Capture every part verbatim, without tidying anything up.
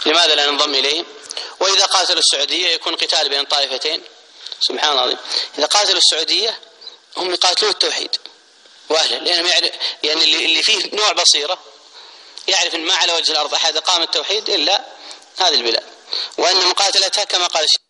لماذا لا ننضم إليهم؟ وإذا قاتلوا السعودية يكون قتال بين طائفتين. سبحان الله العظيم. إذا قاتلوا السعودية هم يقاتلون التوحيد وأهله، لأنهم يعرف يعني اللي فيه نوع بصيرة يعرف أن ما على وجه الأرض أحد قام التوحيد إلا هذه البلاد، وأن مقاتلتها كما قال الشيخ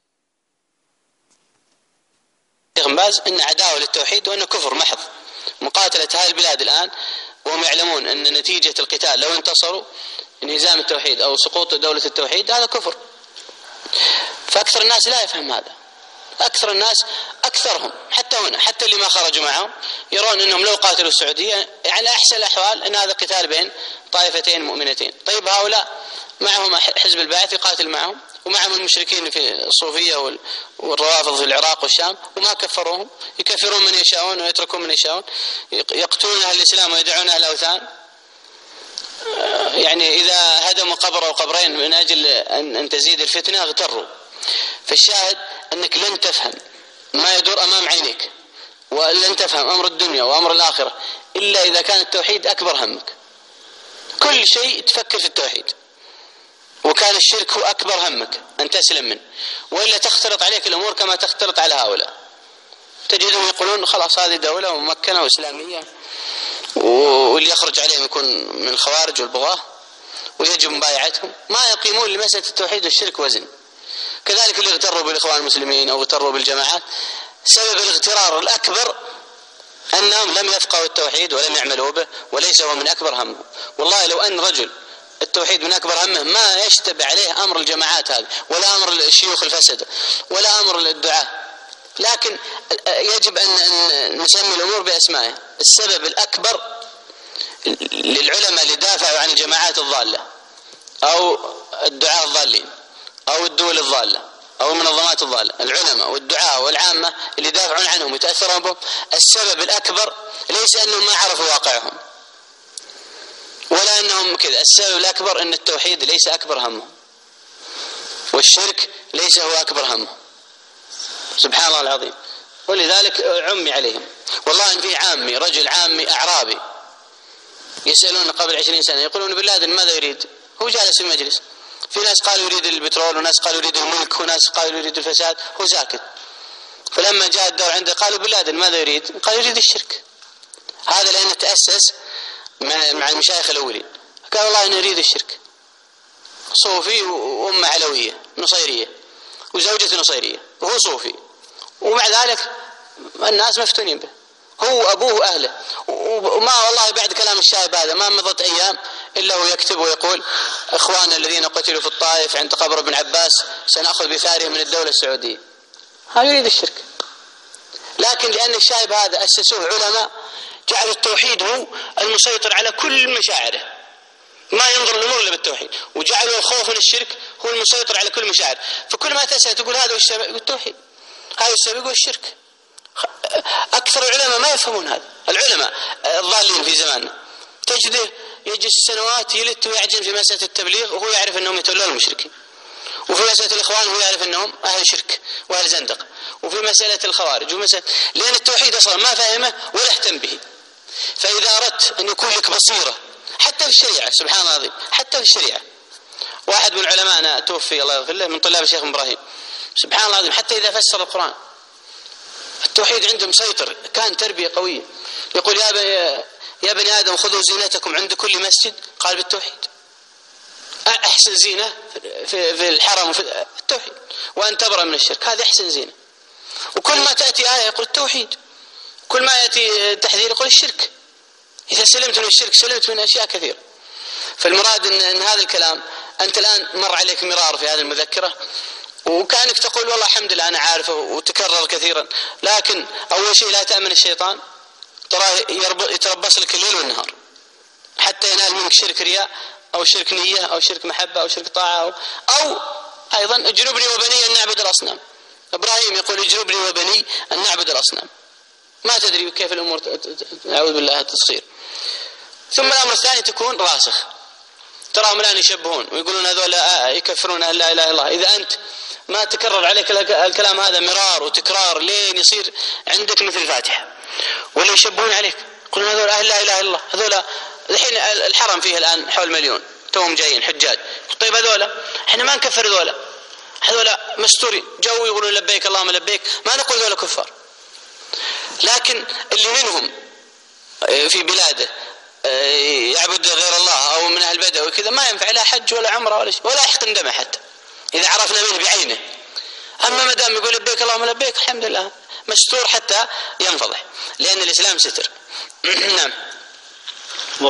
بن باز أن عداوة للتوحيد وأنه كفر محض. مقاتلة هذه البلاد الآن وهم يعلمون أن نتيجة القتال لو انتصروا انهزام التوحيد أو سقوط دولة التوحيد هذا كفر. فأكثر الناس لا يفهم هذا. أكثر الناس أكثرهم حتى هنا حتى اللي ما خرجوا معهم يرون أنهم لو قاتلوا السعودية على أحسن الأحوال أن هذا قتال بين طائفتين مؤمنتين. طيب هؤلاء معهم حزب البعث يقاتل معهم، ومعهم المشركين في الصوفية والروافض في العراق والشام وما كفروهم، يكفرون من يشاءون ويتركون من يشاءون، يقتلون أهل الإسلام ويدعون أهل الأوثان. يعني إذا هدموا قبر أو قبرين من أجل أن تزيد الفتنة اغتروا. فالشاهد أنك لن تفهم ما يدور أمام عينيك ولن تفهم أمر الدنيا وأمر الآخرة إلا إذا كان التوحيد أكبر همك. كل شيء تفكر في التوحيد، وكان الشرك هو أكبر همك أن تسلم منه، وإلا تختلط عليك الأمور كما تختلط على هؤلاء. تجدهم يقولون خلاص هذه دولة ممكنة وإسلامية واللي يخرج عليهم يكون من الخوارج والبغاة ويجب مبايعتهم، ما يقيمون لمسألة التوحيد والشرك وزن. كذلك اللي اغتروا بالإخوان المسلمين أو اغتروا بالجماعات، سبب الاغترار الأكبر أنهم لم يفقهوا التوحيد ولم يعملوا به وليس هو من أكبر همهم. والله لو أن رجل التوحيد من أكبر همه ما يشتبه عليه أمر الجماعات هذه ولا أمر الشيوخ الفسد ولا أمر الدعاء، لكن يجب أن نسمي الأمور بأسمائها. السبب الأكبر للعلماء اللي دافعوا عن الجماعات الضالة أو الدعاء الضالين أو الدول الضالة أو المنظمات الضالة، العلماء والدعاء والعامة اللي دافعون عنهم ويتأثرون بهم، السبب الأكبر ليس أنهم ما عرفوا واقعهم ولا أنهم كذا، السبب الأكبر أن التوحيد ليس أكبر همهم والشرك ليس هو أكبر همهم. سبحان الله العظيم. ولذلك عمي عليهم. والله إن في عامي رجل عامي أعرابي يسألون قبل عشرين سنة يقولون بن لادن ماذا يريد؟ هو جالس في المجلس، في ناس قالوا يريد البترول وناس قالوا يريد الملك وناس قالوا يريد الفساد، هو ساكت. فلما جاء الدور عنده قالوا بن لادن ماذا يريد؟ قال يريد الشرك. هذا لأنه تأسس مع المشايخ الأولين، قال والله إنه يريد الشرك. صوفي وأم علوية نصيرية وزوجة نصيرية وهو صوفي، ومع ذلك الناس مفتونين به، هو أبوه أهله. وما والله بعد كلام الشايب هذا ما مضت أيام إلا هو يكتب ويقول إخواننا الذين قتلوا في الطائف عند قبر ابن عباس سنأخذ بثارهم من الدولة السعودية. هذا يريد الشرك. لكن لأن الشايب هذا أسسوه علماء جعل التوحيد هو المسيطر على كل مشاعره، ما ينظر الأمور إلا بالتوحيد، وجعلوا الخوف من الشرك هو المسيطر على كل مشاعر. فكل ما تسأل تقول هذا السبب يقول التوحيد، هذا السبب يقول الشرك. أكثر العلماء ما يفهمون هذا. العلماء الضالين في زماننا تجده يجلس سنوات يلت ويعجن في مسألة التبليغ وهو يعرف أنهم يتولون المشركين، وفي مسألة الإخوان هو يعرف أنهم أهل شرك وأهل زندق، وفي مسألة الخوارج ومسألة، لأن التوحيد أصلا ما فهمه ولا اهتم به. فإذا أردت أن يكون لك بصيرة حتى في الشريعة، سبحان الله العظيم، حتى في الشريعة. واحد من علمائنا توفي الله يغفر له من طلاب الشيخ إبراهيم، سبحان الله العظيم، حتى إذا فسر القرآن التوحيد عنده مسيطر، كان تربية قوية. يقول يا بني, يا بني آدم خذوا زينتكم عند كل مسجد، قال بالتوحيد. أحسن زينة في, في الحرم وفي التوحيد، وأن تبرأ من الشرك، هذا أحسن زينة. وكل ما تأتي آية يقول التوحيد، كل ما يأتي تحذير يقول الشرك. إذا سلمت من الشرك سلمت من أشياء كثيرة. فالمراد إن, إن هذا الكلام أنت الآن مر عليك مرار في هذه المذكرة، وكأنك تقول والله الحمد لله أنا عارفه وتكرر كثيرا، لكن أول شيء لا تأمن الشيطان، ترى يتربص لك الليل والنهار حتى ينال منك شرك رياء أو شرك نية أو شرك محبة أو شرك طاعة، أو, أو أيضا اجنبني وبني أن نعبد الأصنام. إبراهيم يقول اجنبني وبني أن نعبد الأصنام. ما تدري كيف الأمور نعوذ بالله تصير. ثم الأمر الثاني تكون راسخ، تراهم الآن يشبهون ويقولون هذول يكفرون أن لا إله إلا الله. إذا أنت ما تكرر عليك الكلام هذا مرار وتكرار لين يصير عندك مثل الفاتحة، ولا يشبهون عليك يقولون هذول أهل لا إله إلا الله. هذول الحين الحرم فيه الآن حول مليون، توهم جايين حجاج. طيب هذولا احنا ما نكفر هذولا، هذولا مستورين جو يقولون لبيك اللهم لبيك، ما نقول هذولا كفار. لكن اللي منهم في بلاده يعبد غير الله أو من أهل بدو وكذا ما ينفع لا حج ولا عمره ولا شيء ولا يحقن دمه حتى إذا عرفنا منه بعينه. أما ما دام يقول لبيك اللهم لبيك الحمد لله مستور حتى ينفضح، لأن الإسلام ستر. نعم.